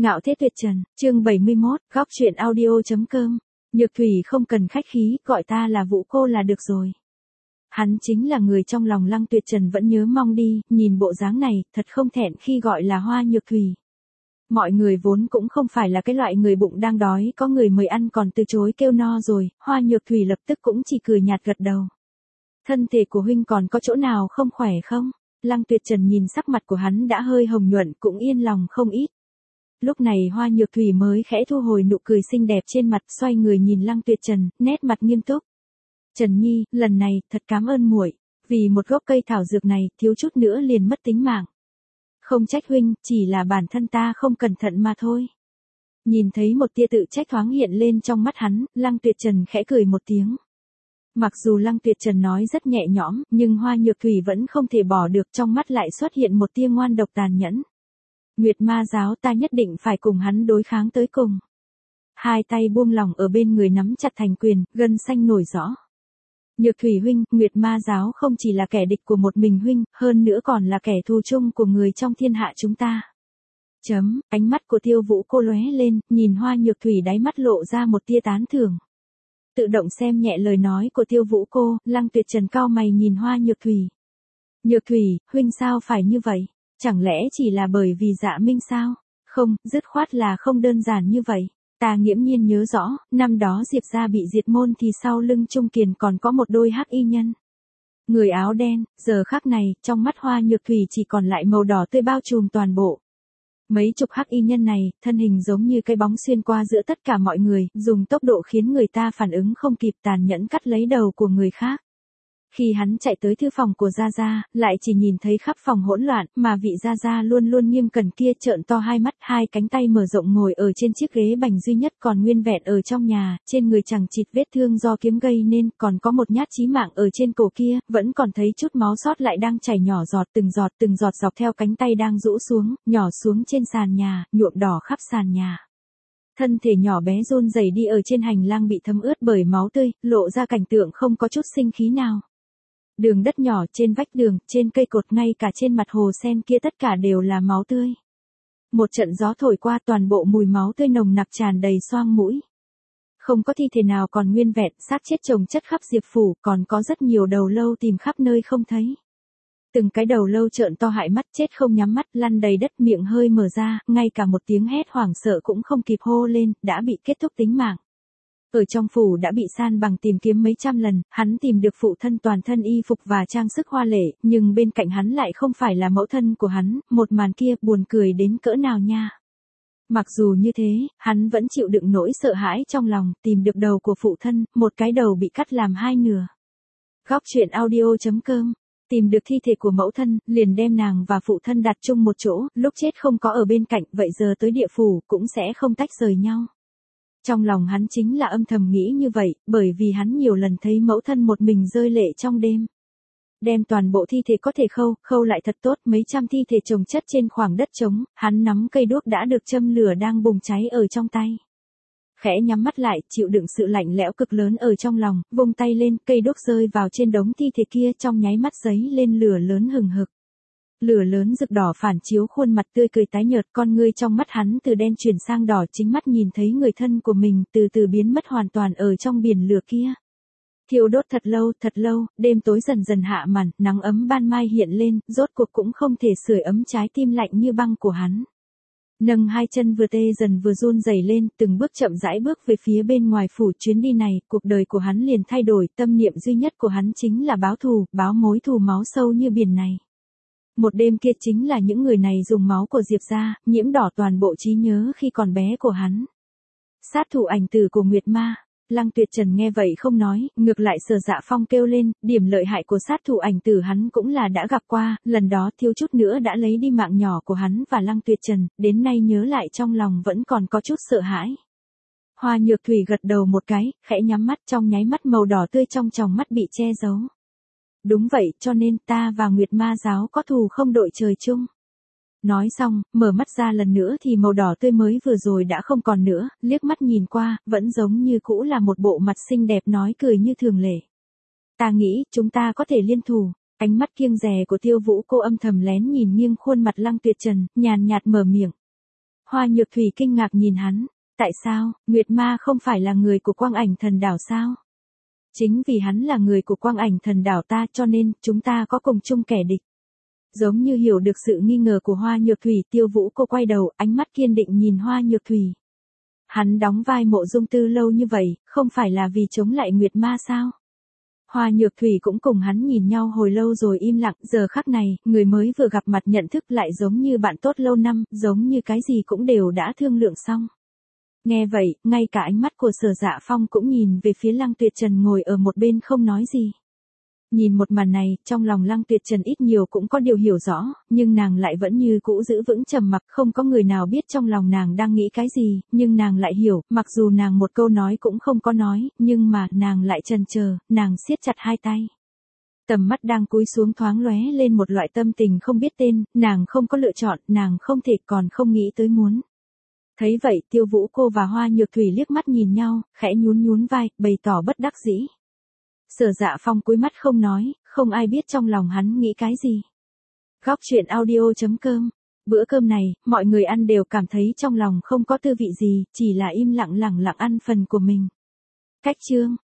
Ngạo Thế Tuyệt Trần, chương 71, góc truyện audio.com. Nhược Thủy không cần khách khí, gọi ta là Vũ cô là được rồi. Hắn chính là người trong lòng Lăng Tuyệt Trần vẫn nhớ mong đi, nhìn bộ dáng này, thật không thẹn khi gọi là Hoa Nhược Thủy. Mọi người vốn cũng không phải là cái loại người bụng đang đói, có người mời ăn còn từ chối kêu no rồi, Hoa Nhược Thủy lập tức cũng chỉ cười nhạt gật đầu. Thân thể của huynh còn có chỗ nào không khỏe không? Lăng Tuyệt Trần nhìn sắc mặt của hắn đã hơi hồng nhuận cũng yên lòng không ít. Lúc này Hoa Nhược Thủy mới khẽ thu hồi nụ cười xinh đẹp trên mặt, xoay người nhìn Lăng Tuyệt Trần, nét mặt nghiêm túc. Trần Nhi, lần này, thật cảm ơn muội, vì một gốc cây thảo dược này, thiếu chút nữa liền mất tính mạng. Không trách huynh, chỉ là bản thân ta không cẩn thận mà thôi. Nhìn thấy một tia tự trách thoáng hiện lên trong mắt hắn, Lăng Tuyệt Trần khẽ cười một tiếng. Mặc dù Lăng Tuyệt Trần nói rất nhẹ nhõm, nhưng Hoa Nhược Thủy vẫn không thể bỏ được, trong mắt lại xuất hiện một tia ngoan độc tàn nhẫn. Nguyệt Ma giáo, ta nhất định phải cùng hắn đối kháng tới cùng. Hai tay buông lỏng ở bên người nắm chặt thành quyền, gân xanh nổi rõ. Nhược Thủy huynh, Nguyệt Ma giáo không chỉ là kẻ địch của một mình huynh, hơn nữa còn là kẻ thù chung của người trong thiên hạ chúng ta. Ánh mắt của Tiêu Vũ cô lóe lên, nhìn Hoa Nhược Thủy đáy mắt lộ ra một tia tán thưởng. Tự động xem nhẹ lời nói của Tiêu Vũ cô, Lăng Tuyệt Trần cau mày nhìn Hoa Nhược Thủy. Nhược Thủy, huynh sao phải như vậy? Chẳng lẽ chỉ là bởi vì Dạ Minh sao? Không, dứt khoát là không đơn giản như vậy. Ta nghiễm nhiên nhớ rõ, năm đó Diệp gia bị diệt môn thì sau lưng Trung Kiền còn có một đôi hắc y nhân. Người áo đen, giờ khắc này, trong mắt Hoa Nhược Thủy chỉ còn lại màu đỏ tươi bao trùm toàn bộ. Mấy chục hắc y nhân này, thân hình giống như cái bóng xuyên qua giữa tất cả mọi người, dùng tốc độ khiến người ta phản ứng không kịp, tàn nhẫn cắt lấy đầu của người khác. Khi hắn chạy tới thư phòng của Gia Gia, lại chỉ nhìn thấy khắp phòng hỗn loạn, mà vị Gia Gia luôn luôn nghiêm cẩn kia trợn to hai mắt, hai cánh tay mở rộng ngồi ở trên chiếc ghế bành duy nhất còn nguyên vẹn ở trong nhà, trên người chẳng chịt vết thương do kiếm gây nên, còn có một nhát chí mạng ở trên cổ kia, vẫn còn thấy chút máu sót lại đang chảy nhỏ giọt từng giọt dọc theo cánh tay đang rũ xuống, nhỏ xuống trên sàn nhà, nhuộm đỏ khắp sàn nhà. Thân thể nhỏ bé run rẩy đi ở trên hành lang bị thấm ướt bởi máu tươi, lộ ra cảnh tượng không có chút sinh khí nào. Đường đất nhỏ, trên vách đường, trên cây cột, ngay cả trên mặt hồ sen kia tất cả đều là máu tươi. Một trận gió thổi qua, toàn bộ mùi máu tươi nồng nặc tràn đầy xoang mũi. Không có thi thể nào còn nguyên vẹn, xác chết chồng chất khắp Diệp phủ, còn có rất nhiều đầu lâu tìm khắp nơi không thấy. Từng cái đầu lâu trợn to hại mắt, chết không nhắm mắt, lăn đầy đất, miệng hơi mở ra, ngay cả một tiếng hét hoảng sợ cũng không kịp hô lên, đã bị kết thúc tính mạng. Ở trong phủ đã bị san bằng tìm kiếm mấy trăm lần, hắn tìm được phụ thân toàn thân y phục và trang sức hoa lệ, nhưng bên cạnh hắn lại không phải là mẫu thân của hắn, một màn kia buồn cười đến cỡ nào nha. Mặc dù như thế, hắn vẫn chịu đựng nỗi sợ hãi trong lòng, tìm được đầu của phụ thân, một cái đầu bị cắt làm hai nửa. Góc truyện audio.com. Tìm được thi thể của mẫu thân, liền đem nàng và phụ thân đặt chung một chỗ, lúc chết không có ở bên cạnh, vậy giờ tới địa phủ cũng sẽ không tách rời nhau. Trong lòng hắn chính là âm thầm nghĩ như vậy, bởi vì hắn nhiều lần thấy mẫu thân một mình rơi lệ trong đêm. Đem toàn bộ thi thể có thể khâu lại thật tốt, mấy trăm thi thể chồng chất trên khoảng đất trống, hắn nắm cây đuốc đã được châm lửa đang bùng cháy ở trong tay. Khẽ nhắm mắt lại, chịu đựng sự lạnh lẽo cực lớn ở trong lòng, vung tay lên, cây đuốc rơi vào trên đống thi thể kia, trong nháy mắt giấy lên lửa lớn hừng hực. Lửa lớn rực đỏ phản chiếu khuôn mặt tươi cười tái nhợt, con ngươi trong mắt hắn từ đen chuyển sang đỏ, chính mắt nhìn thấy người thân của mình từ từ biến mất hoàn toàn ở trong biển lửa kia. Thiêu đốt thật lâu, đêm tối dần dần hạ màn, nắng ấm ban mai hiện lên, rốt cuộc cũng không thể sưởi ấm trái tim lạnh như băng của hắn. Nâng hai chân vừa tê dần vừa run rẩy lên, từng bước chậm rãi bước về phía bên ngoài phủ. Chuyến đi này, cuộc đời của hắn liền thay đổi, tâm niệm duy nhất của hắn chính là báo thù, báo mối thù máu sâu như biển này. Một đêm kia chính là những người này dùng máu của Diệp gia, nhiễm đỏ toàn bộ trí nhớ khi còn bé của hắn. Sát thủ ảnh tử của Nguyệt Ma. Lăng Tuyệt Trần nghe vậy không nói, ngược lại Sở Dạ Phong kêu lên, điểm lợi hại của sát thủ ảnh tử hắn cũng là đã gặp qua, lần đó thiếu chút nữa đã lấy đi mạng nhỏ của hắn và Lăng Tuyệt Trần, đến nay nhớ lại trong lòng vẫn còn có chút sợ hãi. Hoa Nhược Thủy gật đầu một cái, khẽ nhắm mắt, trong nháy mắt màu đỏ tươi trong tròng mắt bị che giấu. Đúng vậy, cho nên ta và Nguyệt Ma giáo có thù không đội trời chung. Nói xong, mở mắt ra lần nữa thì màu đỏ tươi mới vừa rồi đã không còn nữa, liếc mắt nhìn qua, vẫn giống như cũ là một bộ mặt xinh đẹp nói cười như thường lệ. Ta nghĩ, chúng ta có thể liên thủ. Ánh mắt kiêng dè của Tiêu Vũ cô âm thầm lén nhìn nghiêng khuôn mặt Lăng Tuyệt Trần, nhàn nhạt mở miệng. Hoa Nhược Thủy kinh ngạc nhìn hắn. Tại sao, Nguyệt Ma không phải là người của Quang Ảnh Thần Đảo sao? Chính vì hắn là người của Quang Ảnh Thần Đảo ta cho nên, chúng ta có cùng chung kẻ địch. Giống như hiểu được sự nghi ngờ của Hoa Nhược Thủy, Tiêu Vũ cô quay đầu, ánh mắt kiên định nhìn Hoa Nhược Thủy. Hắn đóng vai Mộ Dung Tư lâu như vậy, không phải là vì chống lại Nguyệt Ma sao? Hoa Nhược Thủy cũng cùng hắn nhìn nhau hồi lâu rồi im lặng, giờ khắc này, người mới vừa gặp mặt nhận thức lại giống như bạn tốt lâu năm, giống như cái gì cũng đều đã thương lượng xong. Nghe vậy, ngay cả ánh mắt của Sở Dạ Phong cũng nhìn về phía Lăng Tuyệt Trần ngồi ở một bên không nói gì. Nhìn một màn này, trong lòng Lăng Tuyệt Trần ít nhiều cũng có điều hiểu rõ, nhưng nàng lại vẫn như cũ giữ vững trầm mặc, không có người nào biết trong lòng nàng đang nghĩ cái gì, nhưng nàng lại hiểu, mặc dù nàng một câu nói cũng không có nói, nhưng mà, nàng lại chần chờ, nàng siết chặt hai tay. Tầm mắt đang cúi xuống thoáng lóe lên một loại tâm tình không biết tên, nàng không có lựa chọn, nàng không thể còn không nghĩ tới muốn. Thấy vậy, Tiêu Vũ cô và Hoa Nhược Thủy liếc mắt nhìn nhau, khẽ nhún nhún vai, bày tỏ bất đắc dĩ. Sở Dạ Phong cúi mắt không nói, không ai biết trong lòng hắn nghĩ cái gì. Góc truyện audio.com. Bữa cơm này, mọi người ăn đều cảm thấy trong lòng không có tư vị gì, chỉ là im lặng lẳng lặng ăn phần của mình. Cách chương